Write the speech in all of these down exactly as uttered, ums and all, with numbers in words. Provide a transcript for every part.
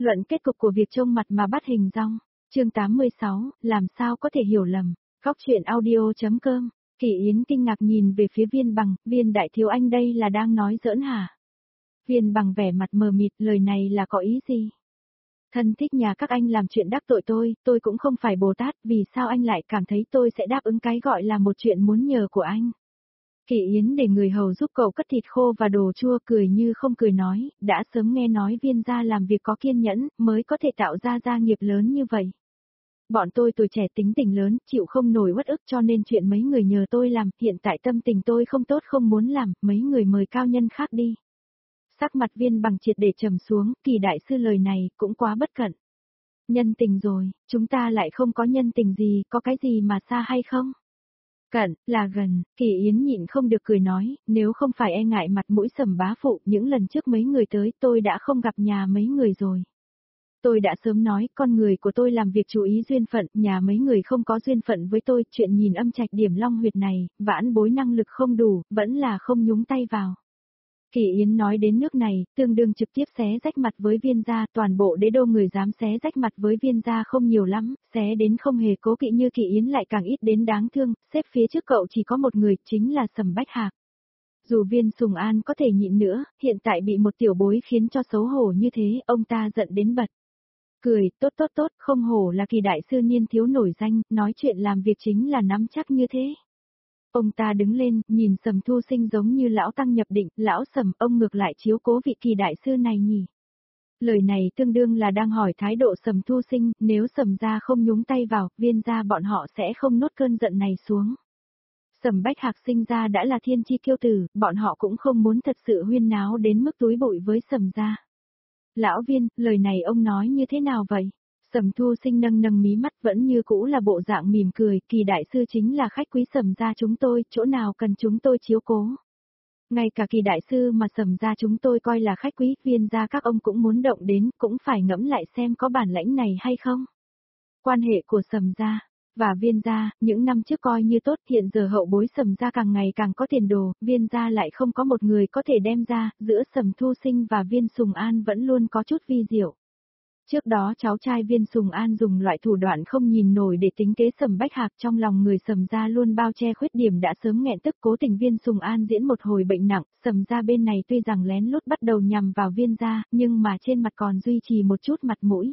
Luận kết cục của việc trông mặt mà bắt hình dong. Chương tám mươi sáu, làm sao có thể hiểu lầm. Góc truyện audio.com. Kỳ Yến kinh ngạc nhìn về phía Viên Bằng, Viên đại thiếu anh đây là đang nói giỡn hả? Viên Bằng vẻ mặt mờ mịt, lời này là có ý gì? Thân thích nhà các anh làm chuyện đắc tội tôi, tôi cũng không phải Bồ Tát, vì sao anh lại cảm thấy tôi sẽ đáp ứng cái gọi là một chuyện muốn nhờ của anh? Kỳ Yến để người hầu giúp cậu cất thịt khô và đồ chua, cười như không cười nói, đã sớm nghe nói Viên gia làm việc có kiên nhẫn, mới có thể tạo ra gia nghiệp lớn như vậy. Bọn tôi tuổi trẻ tính tình lớn, chịu không nổi uất ức, cho nên chuyện mấy người nhờ tôi làm, hiện tại tâm tình tôi không tốt không muốn làm, mấy người mời cao nhân khác đi. Sắc mặt Viên Bằng triệt để trầm xuống, Kỳ đại sư lời này cũng quá bất cẩn. Nhân tình rồi, chúng ta lại không có nhân tình gì, có cái gì mà xa hay không? Cận, là gần, Kỳ Yến nhịn không được cười nói, nếu không phải e ngại mặt mũi Sầm bá phụ, những lần trước mấy người tới tôi đã không gặp nhà mấy người rồi. Tôi đã sớm nói, con người của tôi làm việc chú ý duyên phận, nhà mấy người không có duyên phận với tôi, chuyện nhìn âm trạch điểm long huyệt này, vãn bối năng lực không đủ, vẫn là không nhúng tay vào. Kỳ Yến nói đến nước này, tương đương trực tiếp xé rách mặt với Viên gia, toàn bộ đế đô người dám xé rách mặt với Viên gia không nhiều lắm, xé đến không hề cố kỵ như Kỳ Yến lại càng ít đến đáng thương, xếp phía trước cậu chỉ có một người, chính là Sầm Bách Hạc. Dù Viên Sùng An có thể nhịn nữa, hiện tại bị một tiểu bối khiến cho xấu hổ như thế, ông ta giận đến bật. Cười, tốt tốt tốt, không hổ là Kỳ đại sư niên thiếu nổi danh, nói chuyện làm việc chính là nắm chắc như thế. Ông ta đứng lên, nhìn Sầm Thu Sinh giống như lão tăng nhập định, lão Sầm, ông ngược lại chiếu cố vị Kỳ đại sư này nhỉ. Lời này tương đương là đang hỏi thái độ Sầm Thu Sinh, nếu Sầm gia không nhúng tay vào, Viên gia bọn họ sẽ không nuốt cơn giận này xuống. Sầm Bách Hạc sinh ra đã là thiên chi kiêu tử, bọn họ cũng không muốn thật sự huyên náo đến mức túi bụi với Sầm gia. Lão Viên, lời này ông nói như thế nào vậy? Sầm Thu Sinh nâng nâng mí mắt, vẫn như cũ là bộ dạng mỉm cười, Kỳ đại sư chính là khách quý Sầm gia chúng tôi, chỗ nào cần chúng tôi chiếu cố. Ngay cả Kỳ đại sư mà Sầm gia chúng tôi coi là khách quý, Viên gia các ông cũng muốn động đến, cũng phải ngẫm lại xem có bản lãnh này hay không. Quan hệ của Sầm gia và Viên gia, những năm trước coi như tốt, hiện giờ hậu bối Sầm gia càng ngày càng có tiền đồ, Viên gia lại không có một người có thể đem ra, giữa Sầm Thu Sinh và Viên Sùng An vẫn luôn có chút vi diệu. Trước đó cháu trai Viên Sùng An dùng loại thủ đoạn không nhìn nổi để tính kế Sầm Bách Hạc, trong lòng người Sầm gia luôn bao che khuyết điểm đã sớm nghẹn tức, cố tình Viên Sùng An diễn một hồi bệnh nặng, Sầm gia bên này tuy rằng lén lút bắt đầu nhằm vào Viên gia, nhưng mà trên mặt còn duy trì một chút mặt mũi.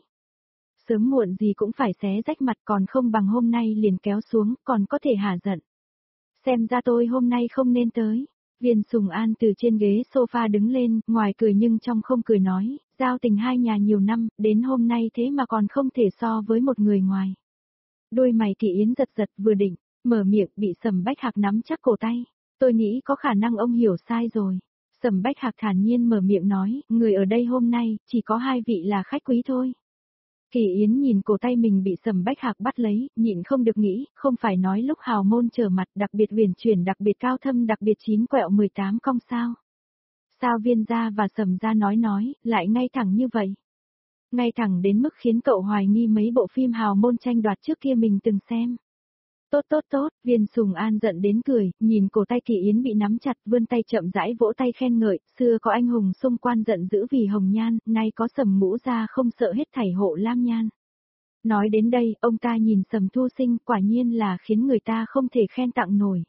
Sớm muộn gì cũng phải xé rách mặt, còn không bằng hôm nay liền kéo xuống, còn có thể hả giận. Xem ra tôi hôm nay không nên tới. Viên Sùng An từ trên ghế sofa đứng lên, ngoài cười nhưng trong không cười nói, giao tình hai nhà nhiều năm, đến hôm nay thế mà còn không thể so với một người ngoài. Đôi mày Kỳ Yến giật giật, vừa định mở miệng bị Sầm Bách Hạc nắm chắc cổ tay. Tôi nghĩ có khả năng ông hiểu sai rồi. Sầm Bách Hạc thản nhiên mở miệng nói, người ở đây hôm nay, chỉ có hai vị là khách quý thôi. Kỳ Yến nhìn cổ tay mình bị Sầm Bách Hạc bắt lấy, nhịn không được nghĩ, không phải nói lúc hào môn trở mặt đặc biệt huyền chuyển, đặc biệt cao thâm, đặc biệt chín quẹo mười tám cong sao. Sao Viên gia và Sầm gia nói nói, lại ngay thẳng như vậy. Ngay thẳng đến mức khiến cậu hoài nghi mấy bộ phim hào môn tranh đoạt trước kia mình từng xem. Tốt tốt tốt, Viên Sùng An giận đến cười, nhìn cổ tay Kỳ Yến bị nắm chặt, vươn tay chậm rãi vỗ tay khen ngợi, xưa có anh hùng xung quan giận dữ vì hồng nhan, nay có Sầm mũ gia không sợ hết thảy hộ lam nhan. Nói đến đây, ông ta nhìn Sầm Thu Sinh, quả nhiên là khiến người ta không thể khen tặng nổi.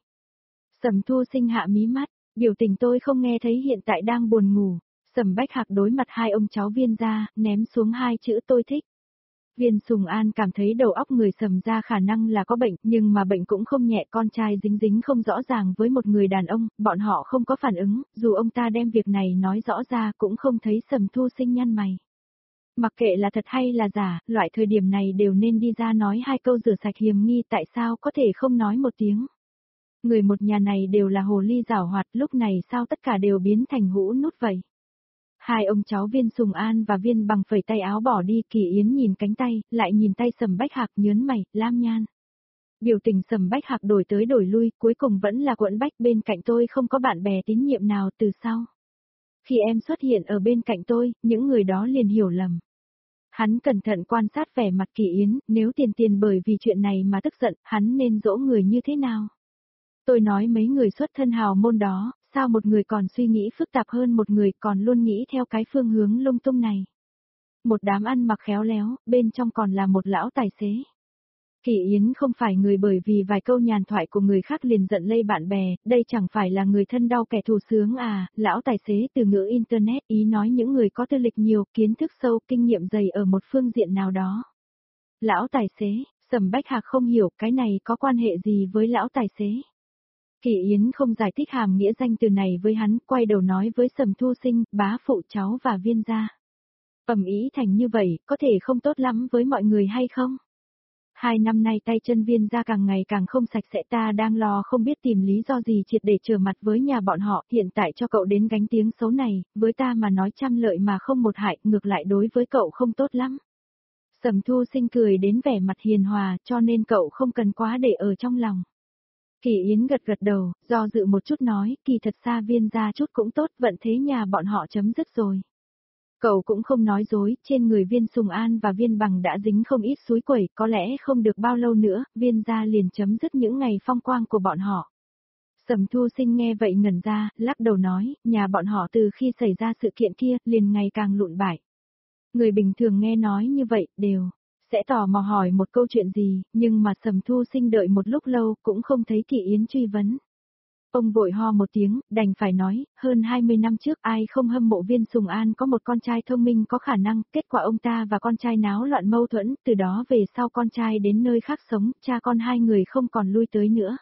Sầm Thu Sinh hạ mí mắt, biểu tình tôi không nghe thấy, hiện tại đang buồn ngủ. Sầm Bách Hạc đối mặt hai ông cháu Viên gia, ném xuống hai chữ tôi thích. Viên Sùng An cảm thấy đầu óc người Sầm gia khả năng là có bệnh, nhưng mà bệnh cũng không nhẹ, con trai dính dính không rõ ràng với một người đàn ông, bọn họ không có phản ứng, dù ông ta đem việc này nói rõ ra cũng không thấy Sầm Thu Sinh nhăn mày. Mặc kệ là thật hay là giả, loại thời điểm này đều nên đi ra nói hai câu rửa sạch hiềm nghi, tại sao có thể không nói một tiếng. Người một nhà này đều là hồ ly giảo hoạt, lúc này sao tất cả đều biến thành hũ nút vậy. Hai ông cháu Viên Sùng An và Viên Bằng phẩy tay áo bỏ đi, Kỳ Yến nhìn cánh tay, lại nhìn tay Sầm Bách Hạc, nhớn mày, lam nhan. Biểu tình Sầm Bách Hạc đổi tới đổi lui, cuối cùng vẫn là quẫn bách, bên cạnh tôi không có bạn bè tín nhiệm nào từ sau. Khi em xuất hiện ở bên cạnh tôi, những người đó liền hiểu lầm. Hắn cẩn thận quan sát vẻ mặt Kỳ Yến, nếu Tiền Tiền bởi vì chuyện này mà tức giận, hắn nên dỗ người như thế nào? Tôi nói mấy người xuất thân hào môn đó, sao một người còn suy nghĩ phức tạp hơn một người, còn luôn nghĩ theo cái phương hướng lung tung này. Một đám ăn mặc khéo léo, bên trong còn là một lão tài xế. Kỳ Yến không phải người bởi vì vài câu nhàn thoại của người khác liền giận lây bạn bè, đây chẳng phải là người thân đau kẻ thù sướng à, lão tài xế từ ngữ Internet ý nói những người có tư lịch nhiều, kiến thức sâu, kinh nghiệm dày ở một phương diện nào đó. Lão tài xế, Sầm Bách Hạc không hiểu cái này có quan hệ gì với lão tài xế. Kỳ Yến không giải thích hàm nghĩa danh từ này với hắn, quay đầu nói với Sầm Thu Sinh, bá phụ cháu và Viên gia. Ầm ĩ thành như vậy, có thể không tốt lắm với mọi người hay không? Hai năm nay tay chân Viên gia càng ngày càng không sạch sẽ, ta đang lo không biết tìm lý do gì triệt để trở mặt với nhà bọn họ, hiện tại cho cậu đến gánh tiếng xấu này, với ta mà nói trăm lợi mà không một hại, ngược lại đối với cậu không tốt lắm. Sầm Thu Sinh cười đến vẻ mặt hiền hòa, cho nên cậu không cần quá để ở trong lòng. Kỳ Yến gật gật đầu, do dự một chút nói, kỳ thật xa Viên gia chút cũng tốt, vận thế nhà bọn họ chấm dứt rồi. Cậu cũng không nói dối, trên người Viên Sùng An và Viên Bằng đã dính không ít suối quẩy, có lẽ không được bao lâu nữa, Viên gia liền chấm dứt những ngày phong quang của bọn họ. Sầm Thu Sinh nghe vậy ngẩn ra, lắc đầu nói, nhà bọn họ từ khi xảy ra sự kiện kia, liền ngày càng lụn bại. Người bình thường nghe nói như vậy, đều sẽ tò mò hỏi một câu chuyện gì, nhưng mà Sầm Thu Sinh đợi một lúc lâu, cũng không thấy Kỳ Yến truy vấn. Ông vội ho một tiếng, đành phải nói, hơn hai mươi năm trước ai không hâm mộ Viên Sùng An có một con trai thông minh có khả năng, kết quả ông ta và con trai náo loạn mâu thuẫn, từ đó về sau con trai đến nơi khác sống, cha con hai người không còn lui tới nữa.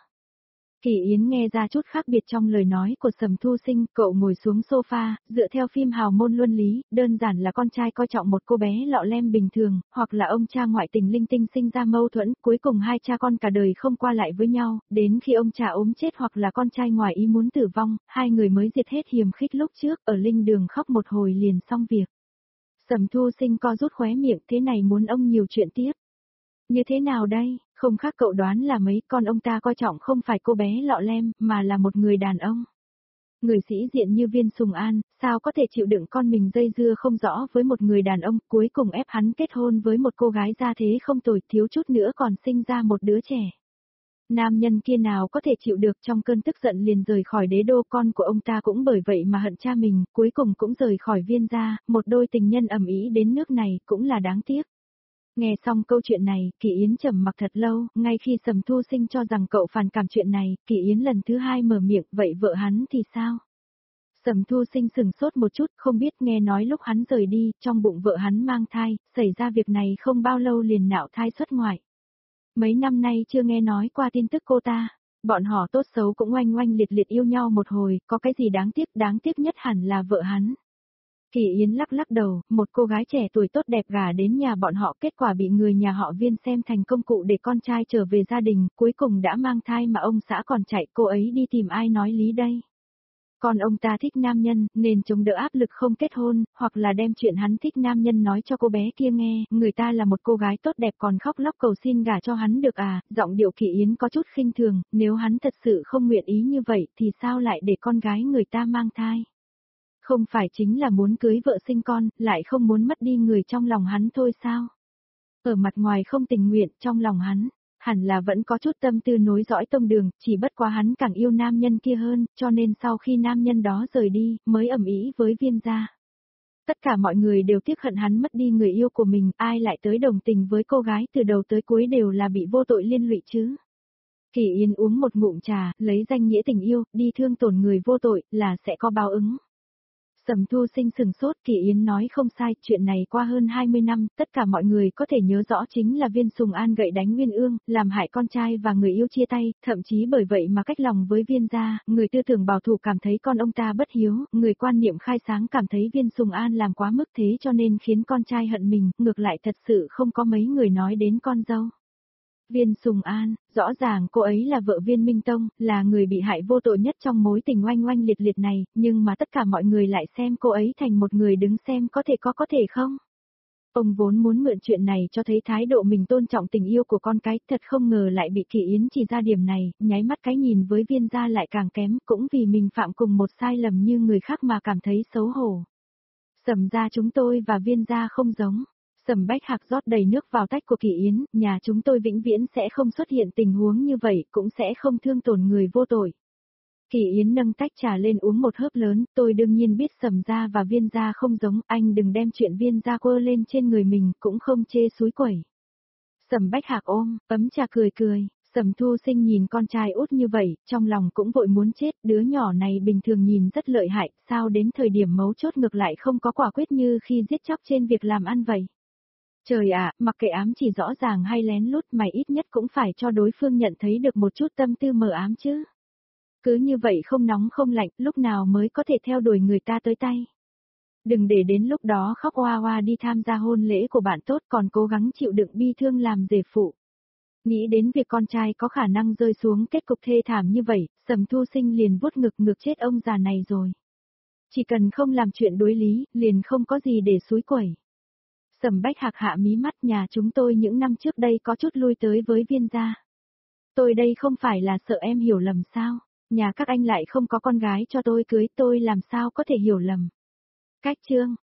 Kỳ Yến nghe ra chút khác biệt trong lời nói của Sầm Thu Sinh, cậu ngồi xuống sofa, dựa theo phim hào môn luân lý, đơn giản là con trai coi trọng một cô bé lọ lem bình thường, hoặc là ông cha ngoại tình linh tinh sinh ra mâu thuẫn, cuối cùng hai cha con cả đời không qua lại với nhau, đến khi ông cha ốm chết hoặc là con trai ngoài ý muốn tử vong, hai người mới diệt hết hiềm khích lúc trước, ở linh đường khóc một hồi liền xong việc. Sầm Thu Sinh co rút khóe miệng, thế này muốn ông nhiều chuyện tiếp. Như thế nào đây, không khác cậu đoán là mấy, con ông ta coi trọng không phải cô bé lọ lem, mà là một người đàn ông. Người sĩ diện như Viên Sùng An, sao có thể chịu đựng con mình dây dưa không rõ với một người đàn ông, cuối cùng ép hắn kết hôn với một cô gái gia thế không tồi, thiếu chút nữa còn sinh ra một đứa trẻ. Nam nhân kia nào có thể chịu được, trong cơn tức giận liền rời khỏi đế đô, con của ông ta cũng bởi vậy mà hận cha mình, cuối cùng cũng rời khỏi Viên gia, một đôi tình nhân ầm ĩ đến nước này, cũng là đáng tiếc. Nghe xong câu chuyện này, Kỳ Yến trầm mặc thật lâu, ngay khi Sầm Thu Sinh cho rằng cậu phản cảm chuyện này, Kỳ Yến lần thứ hai mở miệng, vậy vợ hắn thì sao? Sầm Thu Sinh sừng sốt một chút, không biết, nghe nói lúc hắn rời đi, trong bụng vợ hắn mang thai, xảy ra việc này không bao lâu liền nạo thai xuất ngoại. Mấy năm nay chưa nghe nói qua tin tức cô ta, bọn họ tốt xấu cũng oanh oanh liệt liệt yêu nhau một hồi, có cái gì đáng tiếc, đáng tiếc nhất hẳn là vợ hắn. Kỳ Yến lắc lắc đầu, một cô gái trẻ tuổi tốt đẹp gả đến nhà bọn họ, kết quả bị người nhà họ Viên xem thành công cụ để con trai trở về gia đình, cuối cùng đã mang thai mà ông xã còn chạy, cô ấy đi tìm ai nói lý đây. Còn ông ta thích nam nhân, nên chống đỡ áp lực không kết hôn, hoặc là đem chuyện hắn thích nam nhân nói cho cô bé kia nghe, người ta là một cô gái tốt đẹp còn khóc lóc cầu xin gả cho hắn được à, giọng điệu Kỳ Yến có chút khinh thường, nếu hắn thật sự không nguyện ý như vậy thì sao lại để con gái người ta mang thai. Không phải chính là muốn cưới vợ sinh con, lại không muốn mất đi người trong lòng hắn thôi sao? Ở mặt ngoài không tình nguyện, trong lòng hắn, hẳn là vẫn có chút tâm tư nối dõi tông đường, chỉ bất quá hắn càng yêu nam nhân kia hơn, cho nên sau khi nam nhân đó rời đi, mới ầm ĩ với Viên gia. Tất cả mọi người đều tiếc hận hắn mất đi người yêu của mình, ai lại tới đồng tình với cô gái từ đầu tới cuối đều là bị vô tội liên lụy chứ. Kỳ Yến uống một ngụm trà, lấy danh nghĩa tình yêu, đi thương tổn người vô tội, là sẽ có báo ứng. Sầm Thu Sinh sừng sốt, Kỳ Yến nói không sai, chuyện này qua hơn hai mươi năm, tất cả mọi người có thể nhớ rõ chính là Viên Sùng An gậy đánh Nguyên Ương, làm hại con trai và người yêu chia tay, thậm chí bởi vậy mà cách lòng với Viên gia, người tư tưởng bảo thủ cảm thấy con ông ta bất hiếu, người quan niệm khai sáng cảm thấy Viên Sùng An làm quá mức thế cho nên khiến con trai hận mình, ngược lại thật sự không có mấy người nói đến con dâu. Viên Sùng An, rõ ràng cô ấy là vợ Viên Minh Tông, là người bị hại vô tội nhất trong mối tình oanh oanh liệt liệt này, nhưng mà tất cả mọi người lại xem cô ấy thành một người đứng xem có thể có có thể không. Ông vốn muốn mượn chuyện này cho thấy thái độ mình tôn trọng tình yêu của con cái, thật không ngờ lại bị Kỳ Yến chỉ ra điểm này, nháy mắt cái nhìn với Viên gia lại càng kém, cũng vì mình phạm cùng một sai lầm như người khác mà cảm thấy xấu hổ. Sầm gia chúng tôi và Viên gia không giống. Sầm Bách Hạc rót đầy nước vào tách của Kỳ Yến, nhà chúng tôi vĩnh viễn sẽ không xuất hiện tình huống như vậy, cũng sẽ không thương tổn người vô tội. Kỳ Yến nâng tách trà lên uống một hớp lớn, tôi đương nhiên biết Sầm gia và Viên gia không giống, anh đừng đem chuyện Viên gia quơ lên trên người mình, cũng không chê xúi quẩy. Sầm Bách Hạc ôm, ấm trà cười cười, Sầm Thu Sinh nhìn con trai út như vậy, trong lòng cũng vội muốn chết, đứa nhỏ này bình thường nhìn rất lợi hại, sao đến thời điểm mấu chốt ngược lại không có quả quyết như khi giết chóc trên việc làm ăn vậy. Trời ạ, mặc kệ ám chỉ rõ ràng hay lén lút mày ít nhất cũng phải cho đối phương nhận thấy được một chút tâm tư mờ ám chứ. Cứ như vậy không nóng không lạnh, lúc nào mới có thể theo đuổi người ta tới tay. Đừng để đến lúc đó khóc oa oa đi tham gia hôn lễ của bạn tốt còn cố gắng chịu đựng bi thương làm rể phụ. Nghĩ đến việc con trai có khả năng rơi xuống kết cục thê thảm như vậy, Sầm Thu Sinh liền vuốt ngực ngược chết ông già này rồi. Chỉ cần không làm chuyện đối lý, liền không có gì để xúi quẩy. Sầm Bách Hạc hạ mí mắt, nhà chúng tôi những năm trước đây có chút lui tới với Viên gia. Tôi đây không phải là sợ em hiểu lầm sao, nhà các anh lại không có con gái cho tôi cưới, tôi làm sao có thể hiểu lầm. Cách chương